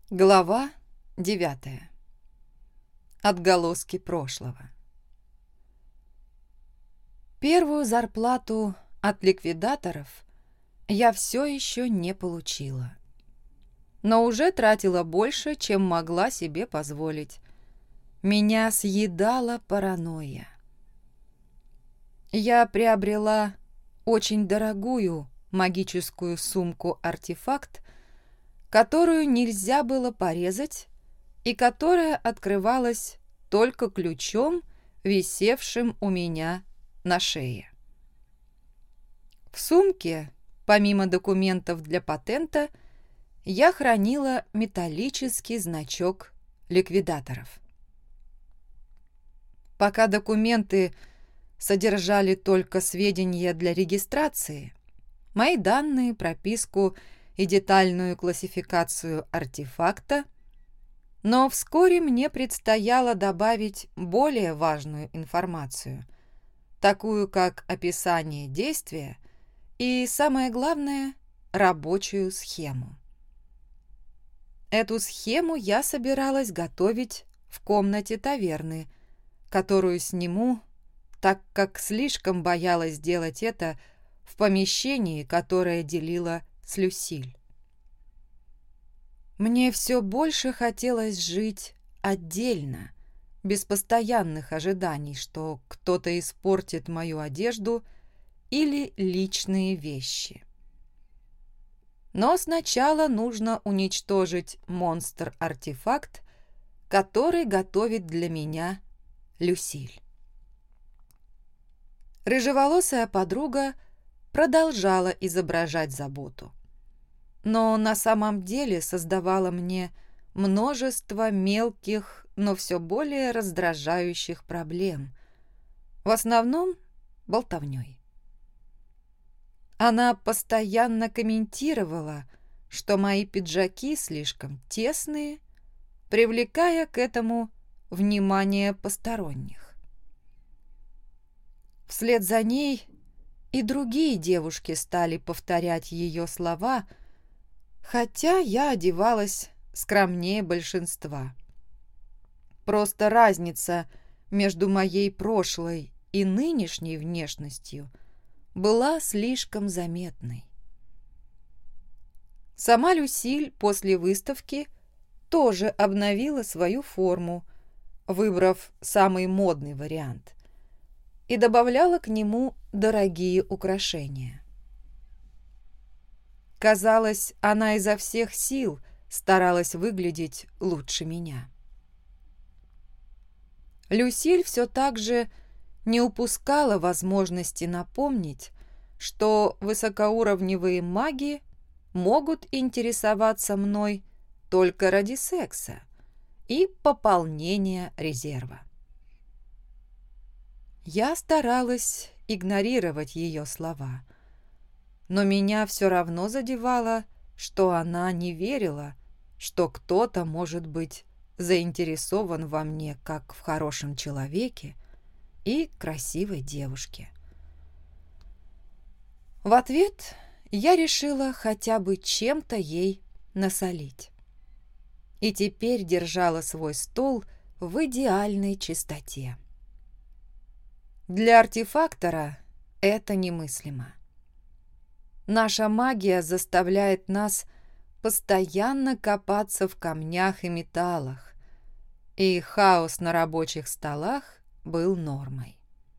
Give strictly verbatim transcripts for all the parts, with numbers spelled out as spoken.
Глава девятая. Отголоски прошлого. Первую зарплату от ликвидаторов я все еще не получила, но уже тратила больше, чем могла себе позволить. Меня съедала паранойя. Я приобрела очень дорогую магическую сумку-артефакт, которую нельзя было порезать и которая открывалась только ключом, висевшим у меня на шее. В сумке, помимо документов для патента, я хранила металлический значок ликвидаторов. Пока документы содержали только сведения для регистрации, мои данные, прописку и детальную классификацию артефакта, но вскоре мне предстояло добавить более важную информацию, такую как описание действия и, самое главное, рабочую схему. Эту схему я собиралась готовить в комнате таверны, которую сниму, так как слишком боялась делать это в помещении, которое делила с Люсиль. Мне все больше хотелось жить отдельно, без постоянных ожиданий, что кто-то испортит мою одежду или личные вещи. Но сначала нужно уничтожить монстр-артефакт, который готовит для меня Люсиль. Рыжеволосая подруга продолжала изображать заботу, но на самом деле создавала мне множество мелких, но все более раздражающих проблем, в основном болтовней. Она постоянно комментировала, что мои пиджаки слишком тесные, привлекая к этому внимание посторонних. Вслед за ней и другие девушки стали повторять ее слова, хотя я одевалась скромнее большинства. Просто разница между моей прошлой и нынешней внешностью была слишком заметной. Сама Люсиль после выставки тоже обновила свою форму, выбрав самый модный вариант, и добавляла к нему дорогие украшения. Казалось, она изо всех сил старалась выглядеть лучше меня. Люсиль все так же не упускала возможности напомнить, что высокоуровневые маги могут интересоваться мной только ради секса и пополнения резерва. Я старалась игнорировать ее слова, но меня все равно задевало, что она не верила, что кто-то может быть заинтересован во мне как в хорошем человеке и красивой девушке. В ответ я решила хотя бы чем-то ей насолить. И теперь держала свой стол в идеальной чистоте. Для артефактора это немыслимо. Наша магия заставляет нас постоянно копаться в камнях и металлах, и хаос на рабочих столах был нормой.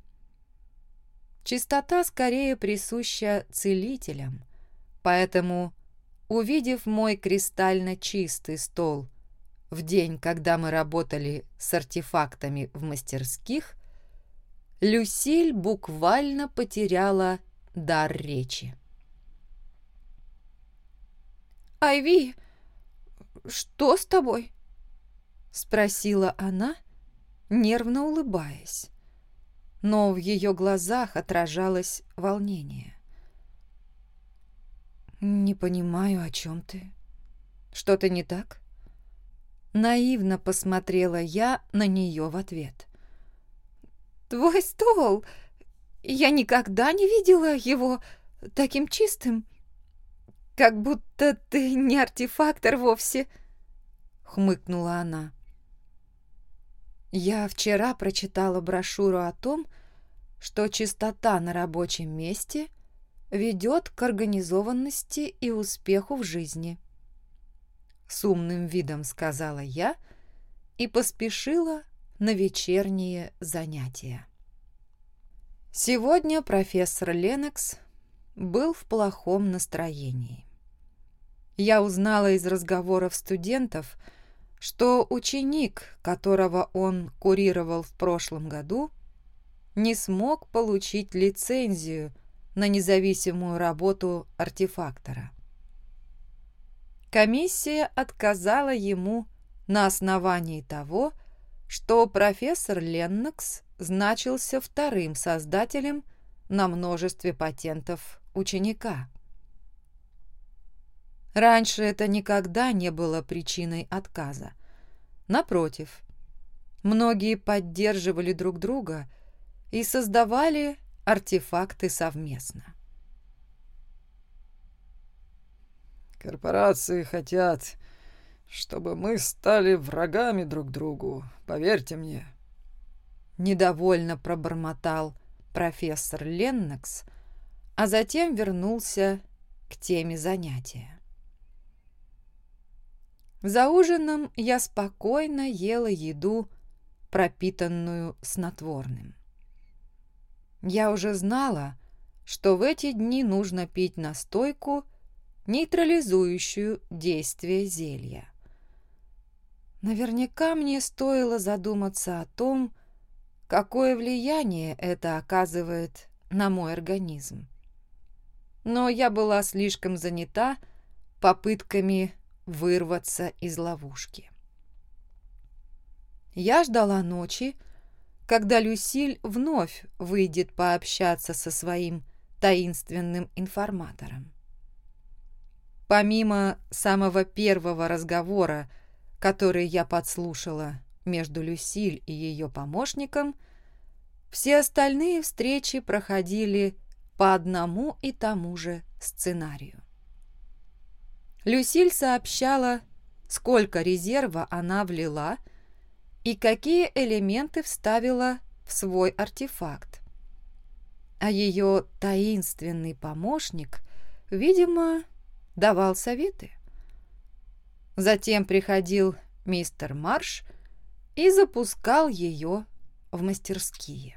Чистота скорее присуща целителям, поэтому, увидев мой кристально чистый стол в день, когда мы работали с артефактами в мастерских, Люсиль буквально потеряла дар речи. «Айви, что с тобой?» — спросила она, нервно улыбаясь, но в ее глазах отражалось волнение. «Не понимаю, о чем ты. Что-то не так?» Наивно посмотрела я на нее в ответ. «Твой стол! Я никогда не видела его таким чистым. Как будто ты не артефактор вовсе», хмыкнула она. «Я вчера прочитала брошюру о том, что чистота на рабочем месте ведет к организованности и успеху в жизни», — с умным видом сказала я и поспешила на вечерние занятия. Сегодня профессор Леннокс был в плохом настроении. Я узнала из разговоров студентов, что ученик, которого он курировал в прошлом году, не смог получить лицензию на независимую работу артефактора. Комиссия отказала ему на основании того, что профессор Леннокс значился вторым создателем на множестве патентов ученика. Раньше это никогда не было причиной отказа. Напротив, многие поддерживали друг друга и создавали артефакты совместно. «Корпорации хотят, чтобы мы стали врагами друг другу, поверьте мне», — недовольно пробормотал профессор Леннокс, а затем вернулся к теме занятия. За ужином я спокойно ела еду, пропитанную снотворным. Я уже знала, что в эти дни нужно пить настойку, нейтрализующую действие зелья. Наверняка мне стоило задуматься о том, какое влияние это оказывает на мой организм. Но я была слишком занята попытками вырваться из ловушки. Я ждала ночи, когда Люсиль вновь выйдет пообщаться со своим таинственным информатором. Помимо самого первого разговора, который я подслушала между Люсиль и ее помощником, все остальные встречи проходили по одному и тому же сценарию. Люсиль сообщала, сколько резерва она влила и какие элементы вставила в свой артефакт. А ее таинственный помощник, видимо, давал советы. Затем приходил мистер Марш и запускал ее в мастерские.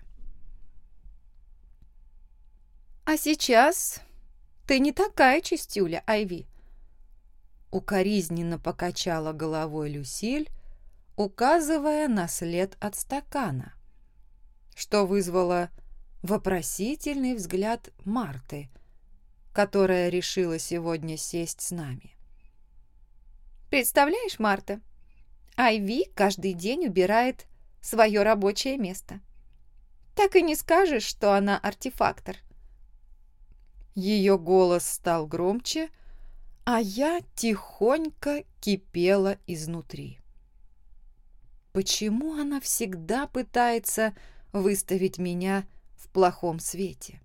«А сейчас ты не такая чистюля, Айви», — укоризненно покачала головой Люсиль, указывая на след от стакана, что вызвало вопросительный взгляд Марты, которая решила сегодня сесть с нами. «Представляешь, Марта, Айви каждый день убирает свое рабочее место. Так и не скажешь, что она артефактор». Ее голос стал громче, а я тихонько кипела изнутри. Почему она всегда пытается выставить меня в плохом свете?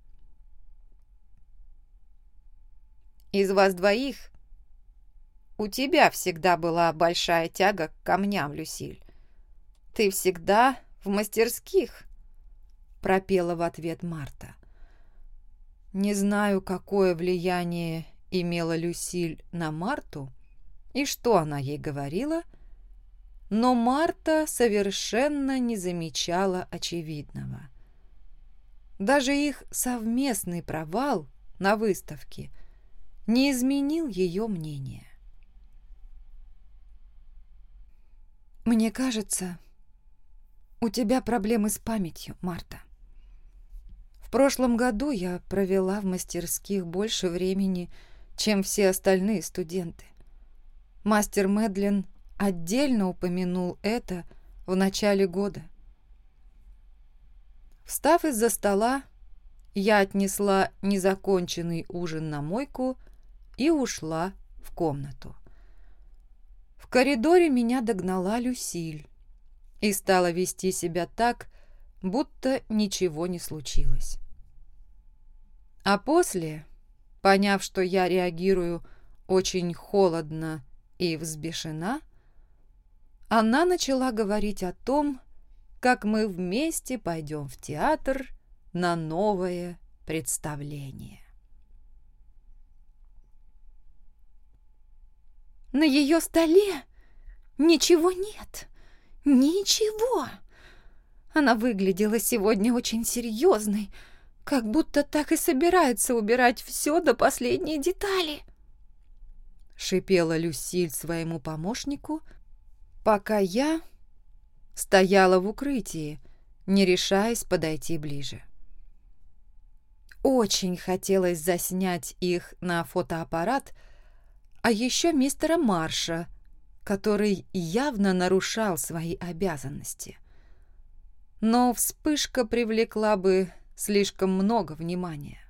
«Из вас двоих у тебя всегда была большая тяга к камням, Люсиль. Ты всегда в мастерских», — пропела в ответ Марта. Не знаю, какое влияние имела Люсиль на Марту и что она ей говорила, но Марта совершенно не замечала очевидного. Даже их совместный провал на выставке не изменил ее мнение. «Мне кажется, у тебя проблемы с памятью, Марта. В прошлом году я провела в мастерских больше времени, чем все остальные студенты. Мастер Мэдлин отдельно упомянул это в начале года». Встав из-за стола, я отнесла незаконченный ужин на мойку и ушла в комнату. В коридоре меня догнала Люсиль и стала вести себя так, будто ничего не случилось. А после, поняв, что я реагирую очень холодно и взбешена, она начала говорить о том, как мы вместе пойдем в театр на новое представление. На ее столе ничего нет. Ничего. Она выглядела сегодня очень серьезной, как будто так и собирается убирать все до последней детали. Шипела Люсиль своему помощнику, пока я стояла в укрытии, не решаясь подойти ближе. Очень хотелось заснять их на фотоаппарат, а еще мистера Марша, который явно нарушал свои обязанности. Но вспышка привлекла бы слишком много внимания.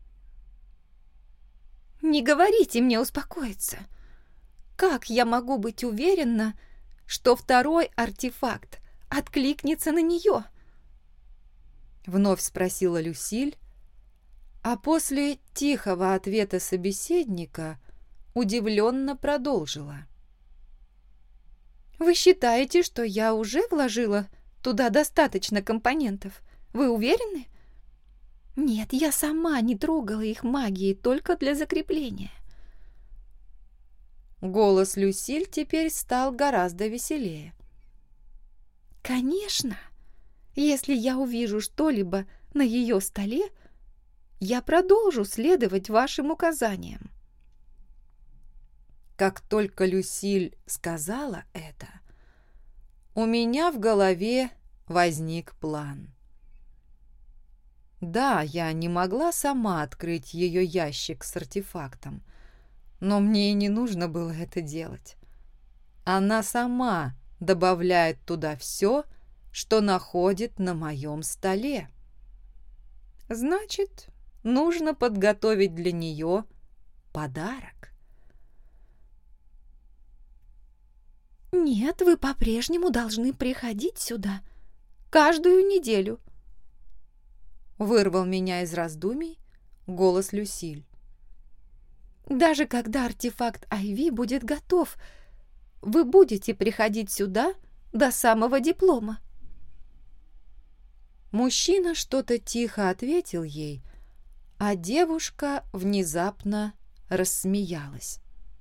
«Не говорите мне успокоиться. Как я могу быть уверена, что второй артефакт откликнется на нее?» Вновь спросила Люсиль, а после тихого ответа собеседника удивленно продолжила. «Вы считаете, что я уже вложила туда достаточно компонентов? Вы уверены? Нет, я сама не трогала их магией только для закрепления». Голос Люсиль теперь стал гораздо веселее. «Конечно, если я увижу что-либо на ее столе, я продолжу следовать вашим указаниям». Как только Люсиль сказала это, у меня в голове возник план. Да, я не могла сама открыть ее ящик с артефактом, но мне и не нужно было это делать. Она сама добавляет туда все, что находит на моем столе. Значит, нужно подготовить для нее подарок. «Нет, вы по-прежнему должны приходить сюда каждую неделю», — вырвал меня из раздумий голос Люсиль. «Даже когда артефакт Айви будет готов, вы будете приходить сюда до самого диплома». Мужчина что-то тихо ответил ей, а девушка внезапно рассмеялась.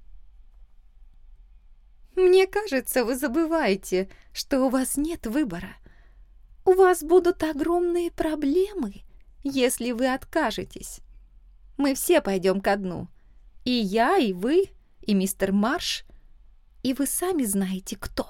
«Мне кажется, вы забываете, что у вас нет выбора. У вас будут огромные проблемы, если вы откажетесь. Мы все пойдем ко дну. И я, и вы, и мистер Марш, и вы сами знаете, кто».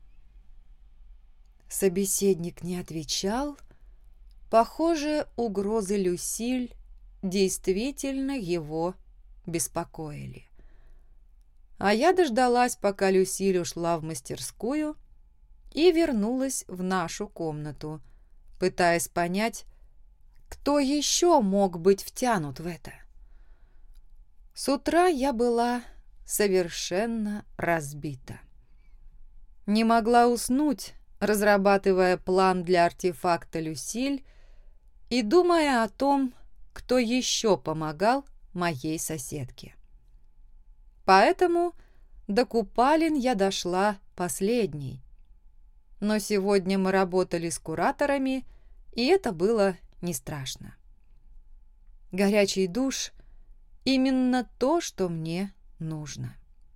Собеседник не отвечал. Похоже, угрозы Люсиль действительно его беспокоили. А я дождалась, пока Люсиль ушла в мастерскую и вернулась в нашу комнату, пытаясь понять, кто еще мог быть втянут в это. С утра я была совершенно разбита. Не могла уснуть, разрабатывая план для артефакта Люсиль и думая о том, кто еще помогал моей соседке. Поэтому до купалин я дошла последней. Но сегодня мы работали с кураторами, и это было не страшно. Горячий душ — именно то, что мне нужно.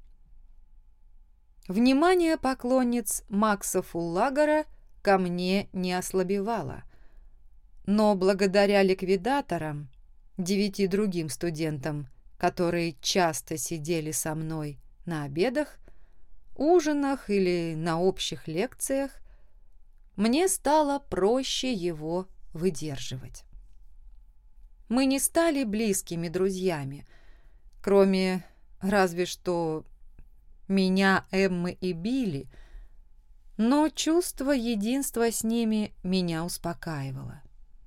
Внимание поклонниц Макса Фуллагера ко мне не ослабевало, но благодаря ликвидаторам, девяти другим студентам, которые часто сидели со мной на обедах, ужинах или на общих лекциях, мне стало проще его выдерживать. Мы не стали близкими друзьями, кроме разве что меня, Эммы и Билли, но чувство единства с ними меня успокаивало.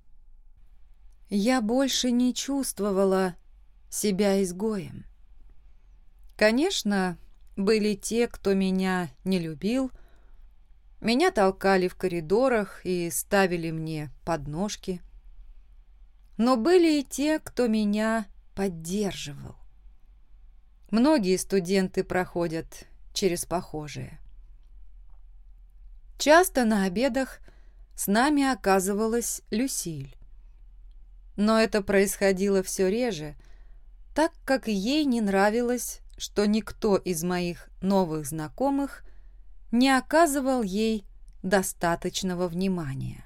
Я больше не чувствовала себя изгоем. Конечно, были те, кто меня не любил, меня толкали в коридорах и ставили мне подножки, но были и те, кто меня поддерживал. Многие студенты проходят через похожее. Часто на обедах с нами оказывалась Люсиль. Но это происходило все реже, так как ей не нравилось, что никто из моих новых знакомых не оказывал ей достаточного внимания.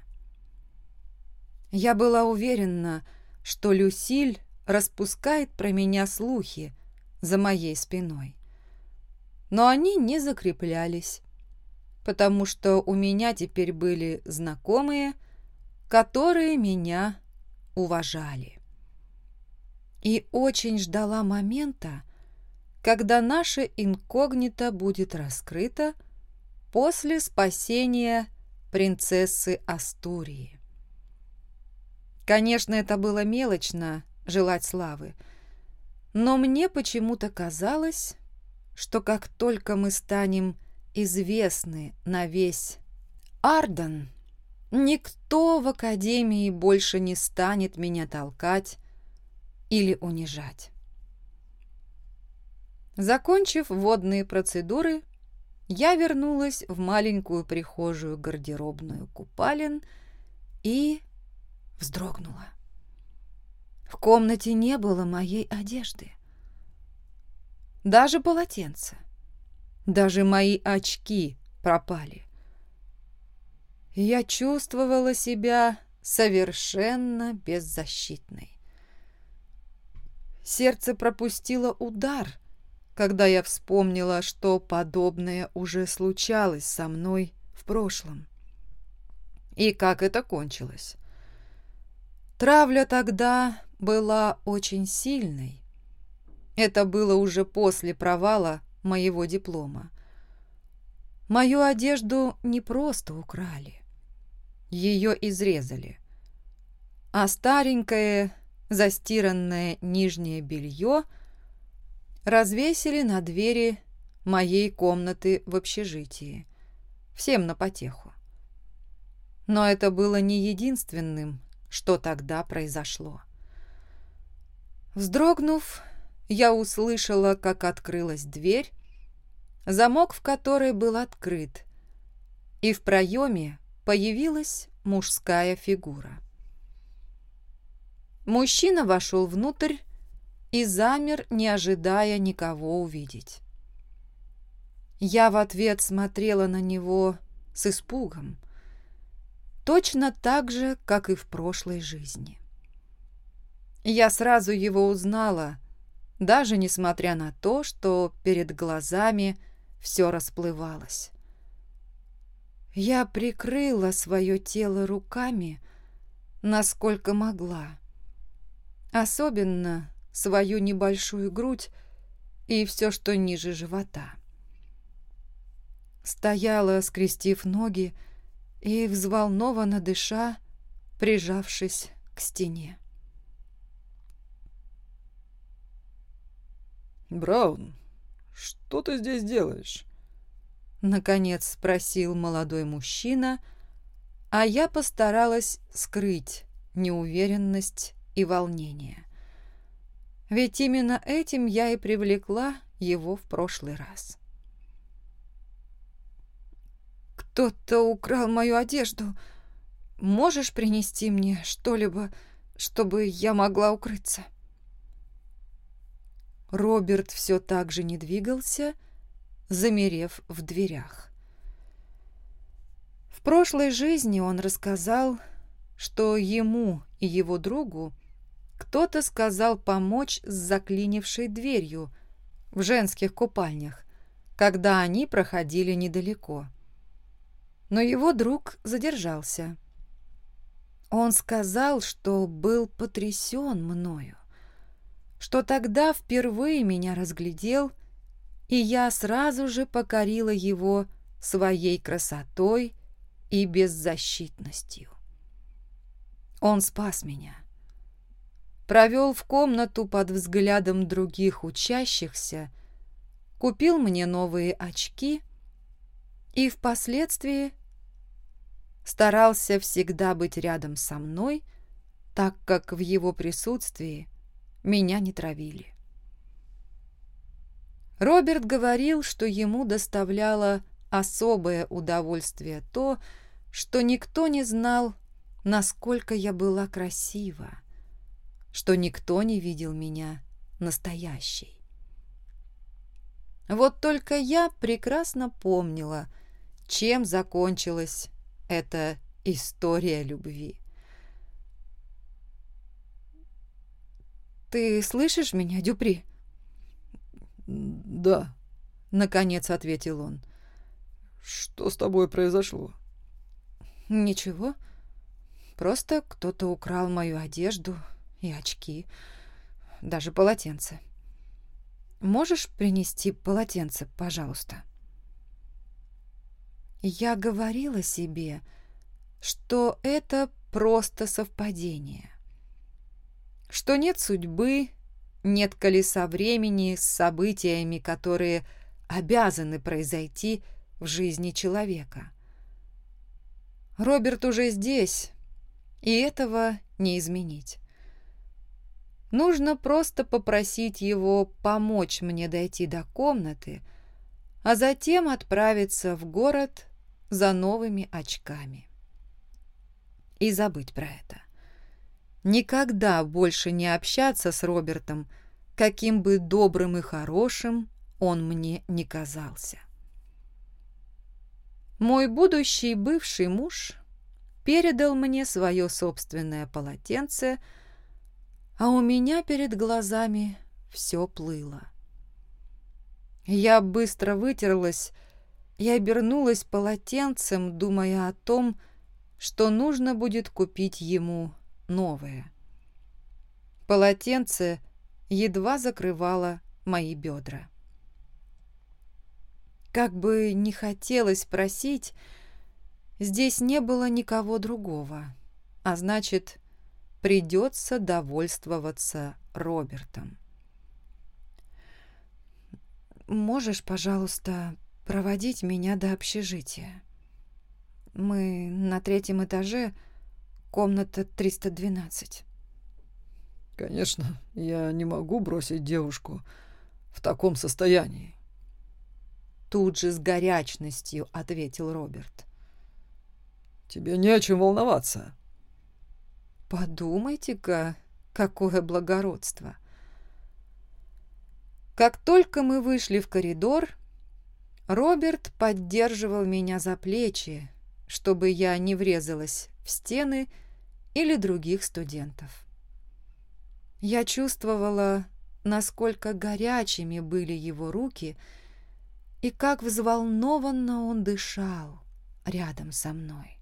Я была уверена, что Люсиль распускает про меня слухи за моей спиной. Но они не закреплялись, потому что у меня теперь были знакомые, которые меня уважали. И очень ждала момента, когда наше инкогнито будет раскрыто после спасения принцессы Астурии. Конечно, это было мелочно желать славы, но мне почему-то казалось, что как только мы станем известны на весь Арден, никто в академии больше не станет меня толкать или унижать. Закончив водные процедуры, я вернулась в маленькую прихожую гардеробную купалин и вздрогнула. В комнате не было моей одежды. Даже полотенца, даже мои очки пропали. Я чувствовала себя совершенно беззащитной. Сердце пропустило удар, когда я вспомнила, что подобное уже случалось со мной в прошлом. И как это кончилось. Травля тогда была очень сильной. Это было уже после провала моего диплома. Мою одежду не просто украли. Ее изрезали. А старенькое, застиранное нижнее белье развесили на двери моей комнаты в общежитии. Всем на потеху. Но это было не единственным, что тогда произошло. Вздрогнув, я услышала, как открылась дверь, замок в которой был открыт, и в проеме появилась мужская фигура. Мужчина вошел внутрь и замер, не ожидая никого увидеть. Я в ответ смотрела на него с испугом, точно так же, как и в прошлой жизни. Я сразу его узнала, даже несмотря на то, что перед глазами все расплывалось. Я прикрыла свое тело руками, насколько могла, особенно свою небольшую грудь и все, что ниже живота. Стояла, скрестив ноги и взволнованно дыша, прижавшись к стене. «Браун, что ты здесь делаешь?» Наконец спросил молодой мужчина, а я постаралась скрыть неуверенность и волнение. Ведь именно этим я и привлекла его в прошлый раз. «Кто-то украл мою одежду. Можешь принести мне что-либо, чтобы я могла укрыться?» Роберт все так же не двигался, замерев в дверях. В прошлой жизни он рассказал, что ему и его другу кто-то сказал помочь с заклинившей дверью в женских купальнях, когда они проходили недалеко. Но его друг задержался. Он сказал, что был потрясен мною, что тогда впервые меня разглядел, и я сразу же покорила его своей красотой и беззащитностью. Он спас меня, провел в комнату под взглядом других учащихся, купил мне новые очки и впоследствии старался всегда быть рядом со мной, так как в его присутствии меня не травили. Роберт говорил, что ему доставляло особое удовольствие то, что никто не знал, насколько я была красива, что никто не видел меня настоящей. Вот только я прекрасно помнила, чем закончилась эта история любви. «Ты слышишь меня, Дюпри?» «Да», — наконец ответил он. «Что с тобой произошло?» «Ничего. Просто кто-то украл мою одежду и очки, даже полотенце. Можешь принести полотенце, пожалуйста?» Я говорила себе, что это просто совпадение, что нет судьбы, нет колеса времени с событиями, которые обязаны произойти в жизни человека. Роберт уже здесь, и этого не изменить. Нужно просто попросить его помочь мне дойти до комнаты, а затем отправиться в город за новыми очками. И забыть про это. Никогда больше не общаться с Робертом, каким бы добрым и хорошим он мне не казался. Мой будущий бывший муж передал мне свое собственное полотенце, а у меня перед глазами все плыло. Я быстро вытерлась и обернулась полотенцем, думая о том, что нужно будет купить ему новое. Полотенце едва закрывало мои бедра. Как бы не хотелось просить, здесь не было никого другого, а значит, придется довольствоваться Робертом. «Можешь, пожалуйста, проводить меня до общежития? Мы на третьем этаже, комната триста двенадцать». «Конечно, я не могу бросить девушку в таком состоянии». Тут же с горячностью ответил Роберт. «Тебе не о чем волноваться». Подумайте-ка, какое благородство. Как только мы вышли в коридор, Роберт поддерживал меня за плечи, чтобы я не врезалась в стены или других студентов. Я чувствовала, насколько горячими были его руки и как взволнованно он дышал рядом со мной.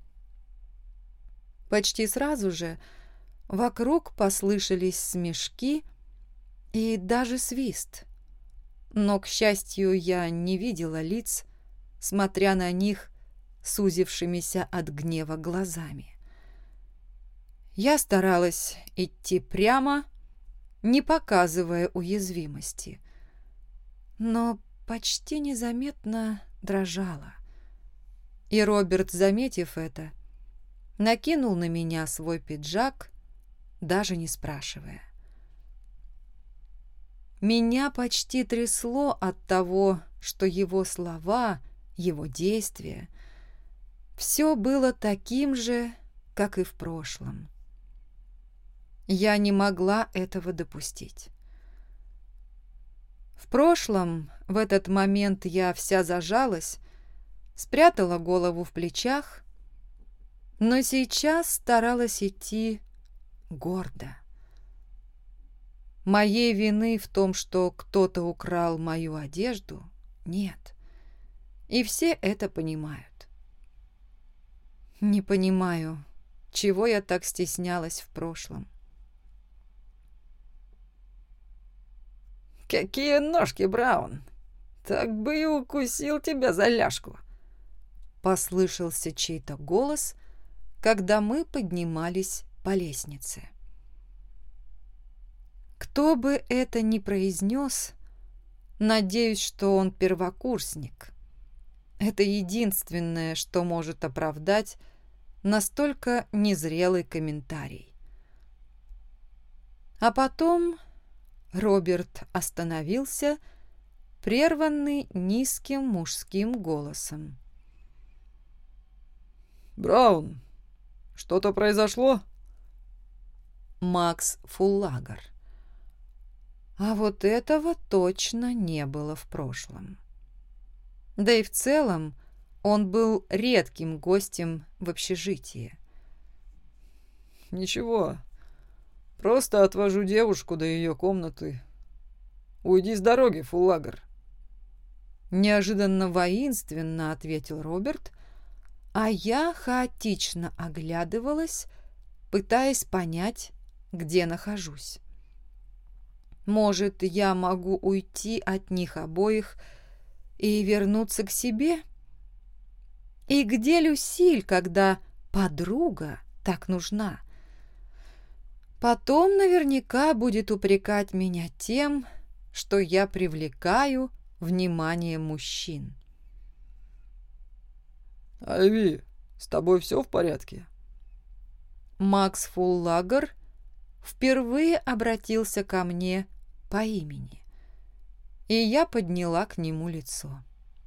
Почти сразу же вокруг послышались смешки и даже свист, но, к счастью, я не видела лиц, смотря на них сузившимися от гнева глазами. Я старалась идти прямо, не показывая уязвимости, но почти незаметно дрожала. И Роберт, заметив это, накинул на меня свой пиджак, даже не спрашивая. Меня почти трясло от того, что его слова, его действия — все было таким же, как и в прошлом. Я не могла этого допустить. В прошлом, в этот момент я вся зажалась, спрятала голову в плечах, но сейчас старалась идти гордо. Моей вины в том, что кто-то украл мою одежду, нет. И все это понимают. Не понимаю, чего я так стеснялась в прошлом. «Какие ножки, Браун! Так бы и укусил тебя за ляжку!» Послышался чей-то голос, когда мы поднимались по лестнице. Кто бы это ни произнес, надеюсь, что он первокурсник. Это единственное, что может оправдать настолько незрелый комментарий. А потом Роберт остановился, прерванный низким мужским голосом. «Браун, что-то произошло?» Макс Фуллагер. А вот этого точно не было в прошлом. Да и в целом он был редким гостем в общежитии. «Ничего, просто отвожу девушку до ее комнаты. Уйди с дороги, Фуллагер». Неожиданно воинственно ответил Роберт, а я хаотично оглядывалась, пытаясь понять, где нахожусь. Может, я могу уйти от них обоих и вернуться к себе? И где Люсиль, когда подруга так нужна? Потом наверняка будет упрекать меня тем, что я привлекаю внимание мужчин. «Айви, с тобой все в порядке?» Макс Фуллагер впервые обратился ко мне по имени, и я подняла к нему лицо.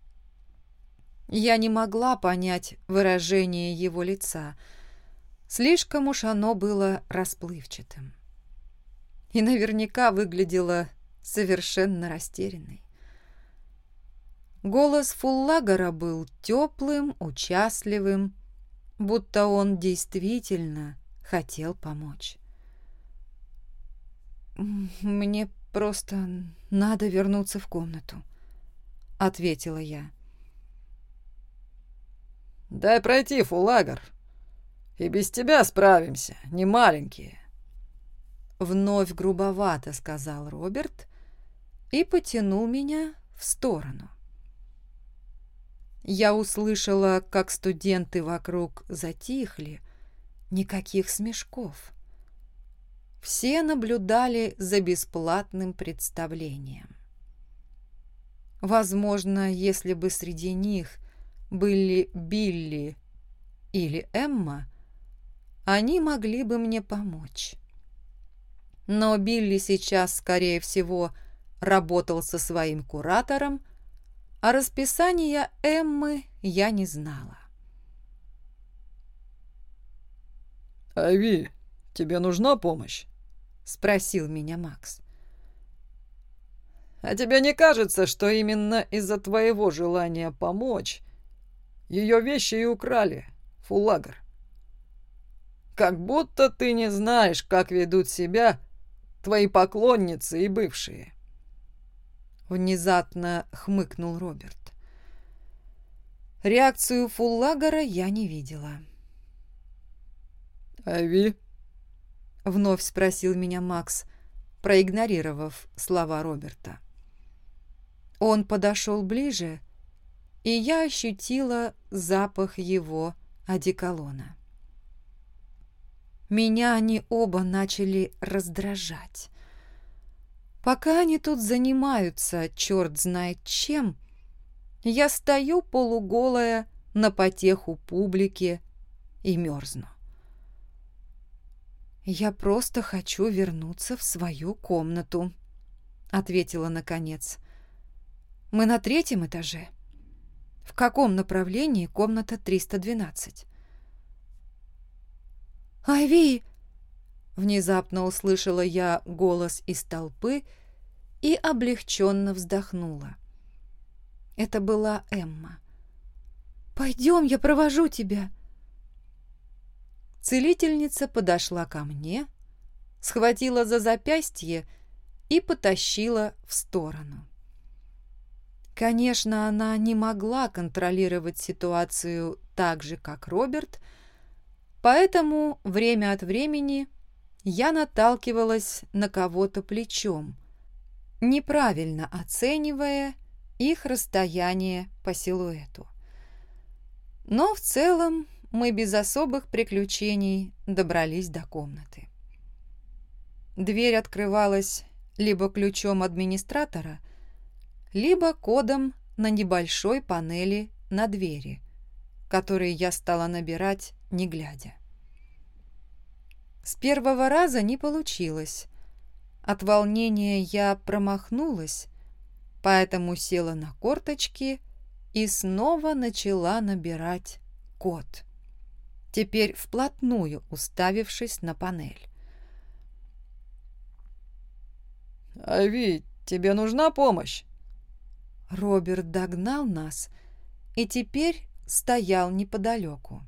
Я не могла понять выражение его лица, слишком уж оно было расплывчатым, и наверняка выглядело совершенно растерянной. Голос Фуллагера был теплым, участливым, будто он действительно хотел помочь. «Мне просто надо вернуться в комнату», — ответила я. «Дай пройти, Фуллагер. И без тебя справимся, не маленькие». Вновь грубовато сказал Роберт и потянул меня в сторону. Я услышала, как студенты вокруг затихли, никаких смешков. Все наблюдали за бесплатным представлением. Возможно, если бы среди них были Билли или Эмма, они могли бы мне помочь. Но Билли сейчас, скорее всего, работал со своим куратором, а расписания Эммы я не знала. «Айви, тебе нужна помощь?» — спросил меня Макс. «А тебе не кажется, что именно из-за твоего желания помочь ее вещи и украли, Фуллагер? Как будто ты не знаешь, как ведут себя твои поклонницы и бывшие». Внезапно хмыкнул Роберт. Реакцию Фуллагера я не видела. «Айви?» — вновь спросил меня Макс, проигнорировав слова Роберта. Он подошел ближе, и я ощутила запах его одеколона. Меня они оба начали раздражать. Пока они тут занимаются черт знает чем, я стою полуголая на потеху публики и мерзну. «Я просто хочу вернуться в свою комнату», — ответила наконец. «Мы на третьем этаже. В каком направлении комната триста двенадцать?» «Айви!» Внезапно услышала я голос из толпы и облегченно вздохнула. Это была Эмма. «Пойдем, я провожу тебя». Целительница подошла ко мне, схватила за запястье и потащила в сторону. Конечно, она не могла контролировать ситуацию так же, как Роберт, поэтому время от времени я наталкивалась на кого-то плечом, неправильно оценивая их расстояние по силуэту. Но в целом мы без особых приключений добрались до комнаты. Дверь открывалась либо ключом администратора, либо кодом на небольшой панели на двери, который я стала набирать, не глядя. С первого раза не получилось. От волнения я промахнулась, поэтому села на корточки и снова начала набирать код, теперь вплотную уставившись на панель. «Айви, тебе нужна помощь?» Роберт догнал нас и теперь стоял неподалеку.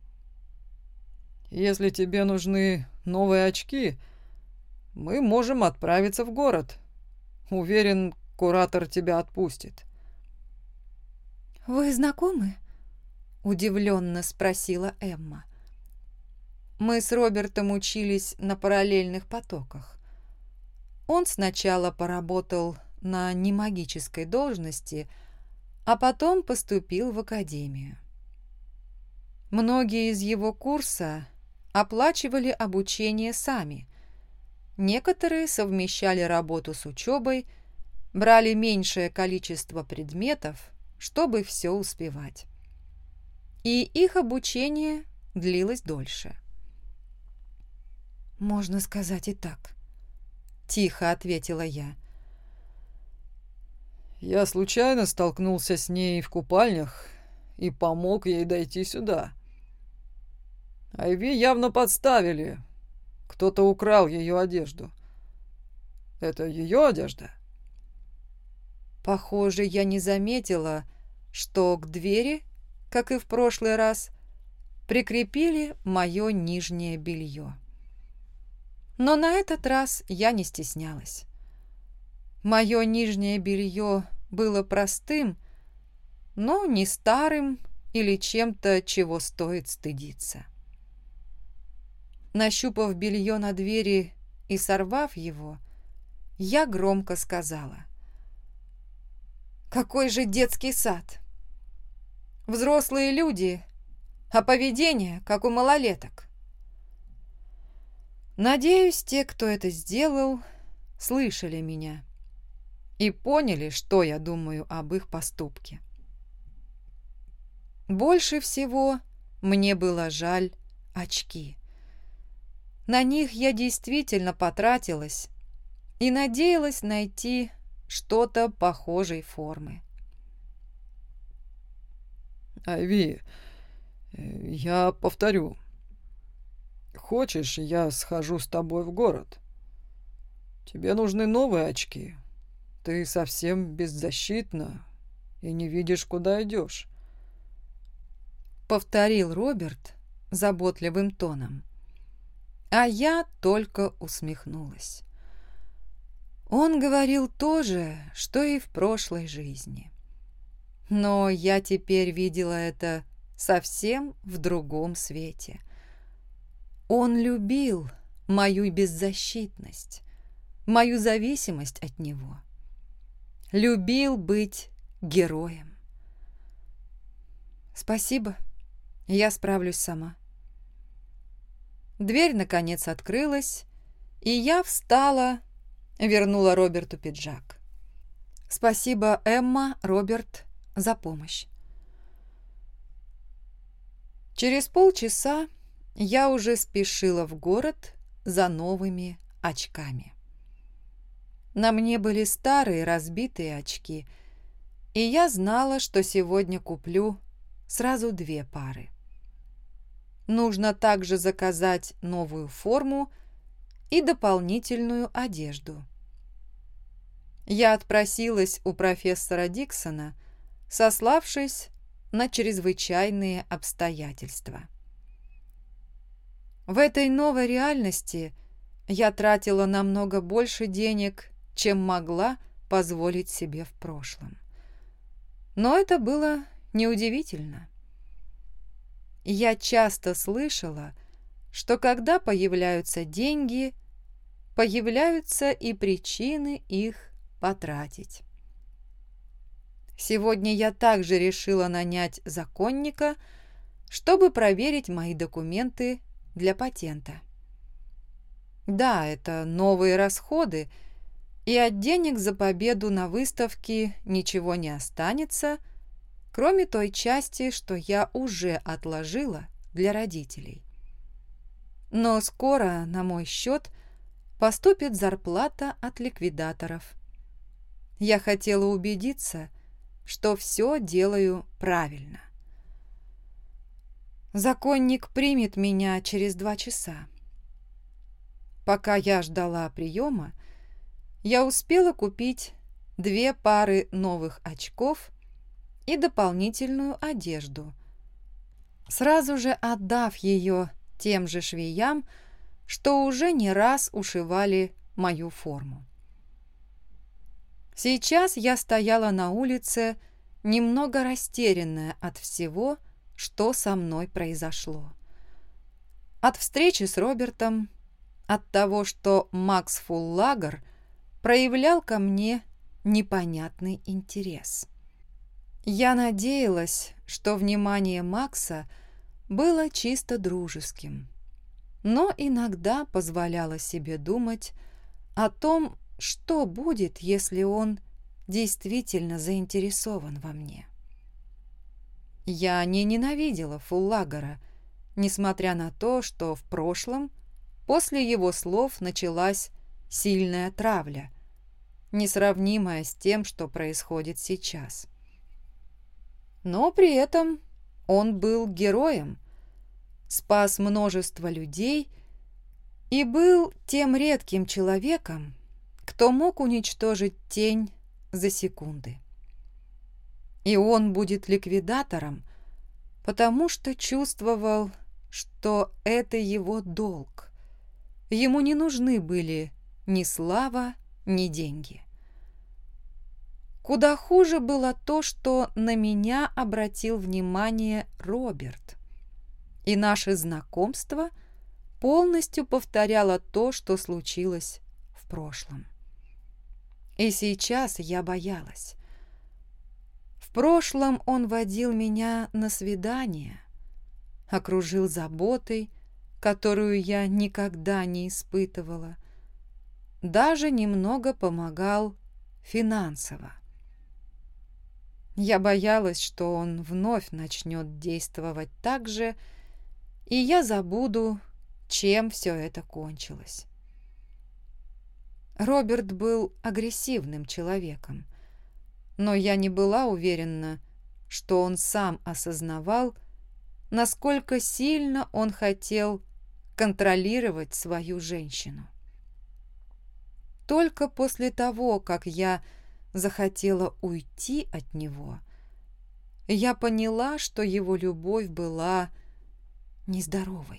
«Если тебе нужны новые очки, мы можем отправиться в город. Уверен, куратор тебя отпустит». «Вы знакомы?» – удивленно спросила Эмма. Мы с Робертом учились на параллельных потоках. Он сначала поработал на немагической должности, а потом поступил в академию. Многие из его курса оплачивали обучение сами. Некоторые совмещали работу с учебой, брали меньшее количество предметов, чтобы все успевать. И их обучение длилось дольше. «Можно сказать и так», — тихо ответила я. «Я случайно столкнулся с ней в купальнях и помог ей дойти сюда. Айви явно подставили. Кто-то украл ее одежду. Это ее одежда?» Похоже, я не заметила, что к двери, как и в прошлый раз, прикрепили мое нижнее белье. Но на этот раз я не стеснялась. Мое нижнее белье было простым, но не старым или чем-то, чего стоит стыдиться. Нащупав белье на двери и сорвав его, я громко сказала: «Какой же детский сад! Взрослые люди, а поведение, как у малолеток». Надеюсь, те, кто это сделал, слышали меня и поняли, что я думаю об их поступке. Больше всего мне было жаль очки. На них я действительно потратилась и надеялась найти что-то похожей формы. «Айви, я повторю. Хочешь, я схожу с тобой в город? Тебе нужны новые очки. Ты совсем беззащитна и не видишь, куда идешь», — повторил Роберт заботливым тоном. А я только усмехнулась. Он говорил то же, что и в прошлой жизни. Но я теперь видела это совсем в другом свете. Он любил мою беззащитность, мою зависимость от него. Любил быть героем. «Спасибо, я справлюсь сама». Дверь, наконец, открылась, и я встала, вернула Роберту пиджак. «Спасибо, Эмма, Роберт, за помощь». Через полчаса я уже спешила в город за новыми очками. На мне были старые разбитые очки, и я знала, что сегодня куплю сразу две пары. Нужно также заказать новую форму и дополнительную одежду. Я отпросилась у профессора Диксона, сославшись на чрезвычайные обстоятельства. В этой новой реальности я тратила намного больше денег, чем могла позволить себе в прошлом. Но это было неудивительно. Я часто слышала, что когда появляются деньги, появляются и причины их потратить. Сегодня я также решила нанять законника, чтобы проверить мои документы для патента. Да, это новые расходы, и от денег за победу на выставке ничего не останется, кроме той части, что я уже отложила для родителей. Но скоро на мой счет поступит зарплата от ликвидаторов. Я хотела убедиться, что все делаю правильно. Законник примет меня через два часа. Пока я ждала приема, я успела купить две пары новых очков и дополнительную одежду, сразу же отдав ее тем же швеям, что уже не раз ушивали мою форму. Сейчас я стояла на улице, немного растерянная от всего, что со мной произошло. От встречи с Робертом, от того, что Макс Фуллагер проявлял ко мне непонятный интерес. Я надеялась, что внимание Макса было чисто дружеским, но иногда позволяла себе думать о том, что будет, если он действительно заинтересован во мне. Я не ненавидела Фуллагера, несмотря на то, что в прошлом, после его слов, началась сильная травля, несравнимая с тем, что происходит сейчас. Но при этом он был героем, спас множество людей и был тем редким человеком, кто мог уничтожить тень за секунды. И он будет ликвидатором, потому что чувствовал, что это его долг. Ему не нужны были ни слава, ни деньги. Куда хуже было то, что на меня обратил внимание Роберт, и наше знакомство полностью повторяло то, что случилось в прошлом. И сейчас я боялась. В прошлом он водил меня на свидание, окружил заботой, которую я никогда не испытывала, даже немного помогал финансово. Я боялась, что он вновь начнет действовать так же, и я забуду, чем все это кончилось. Роберт был агрессивным человеком, но я не была уверена, что он сам осознавал, насколько сильно он хотел контролировать свою женщину. Только после того, как я захотела уйти от него, я поняла, что его любовь была нездоровой.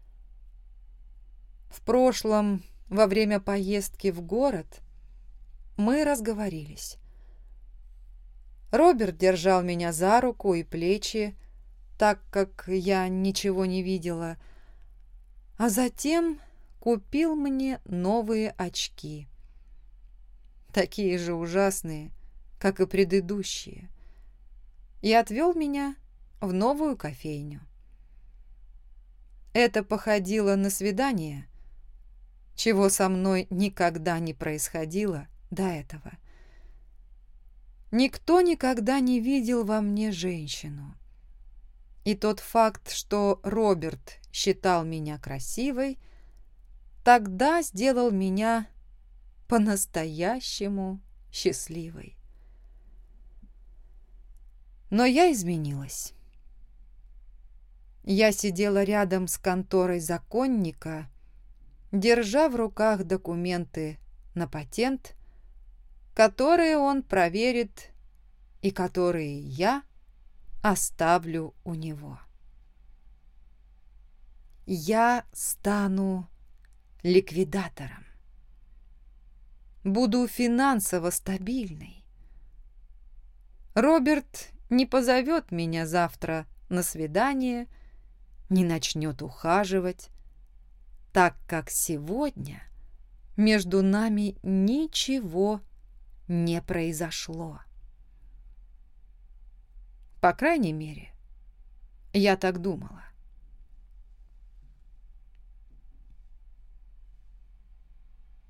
В прошлом, во время поездки в город, мы разговорились. Роберт держал меня за руку и плечи, так как я ничего не видела, а затем купил мне новые очки, такие же ужасные, как и предыдущие, и отвел меня в новую кофейню. Это походило на свидание, чего со мной никогда не происходило до этого. Никто никогда не видел во мне женщину. И тот факт, что Роберт считал меня красивой, тогда сделал меня по-настоящему счастливой. Но я изменилась. Я сидела рядом с конторой законника, держа в руках документы на патент, которые он проверит и которые я оставлю у него. Я стану ликвидатором. Буду финансово стабильной. Роберт не позовет меня завтра на свидание, не начнет ухаживать, так как сегодня между нами ничего не произошло. По крайней мере, я так думала.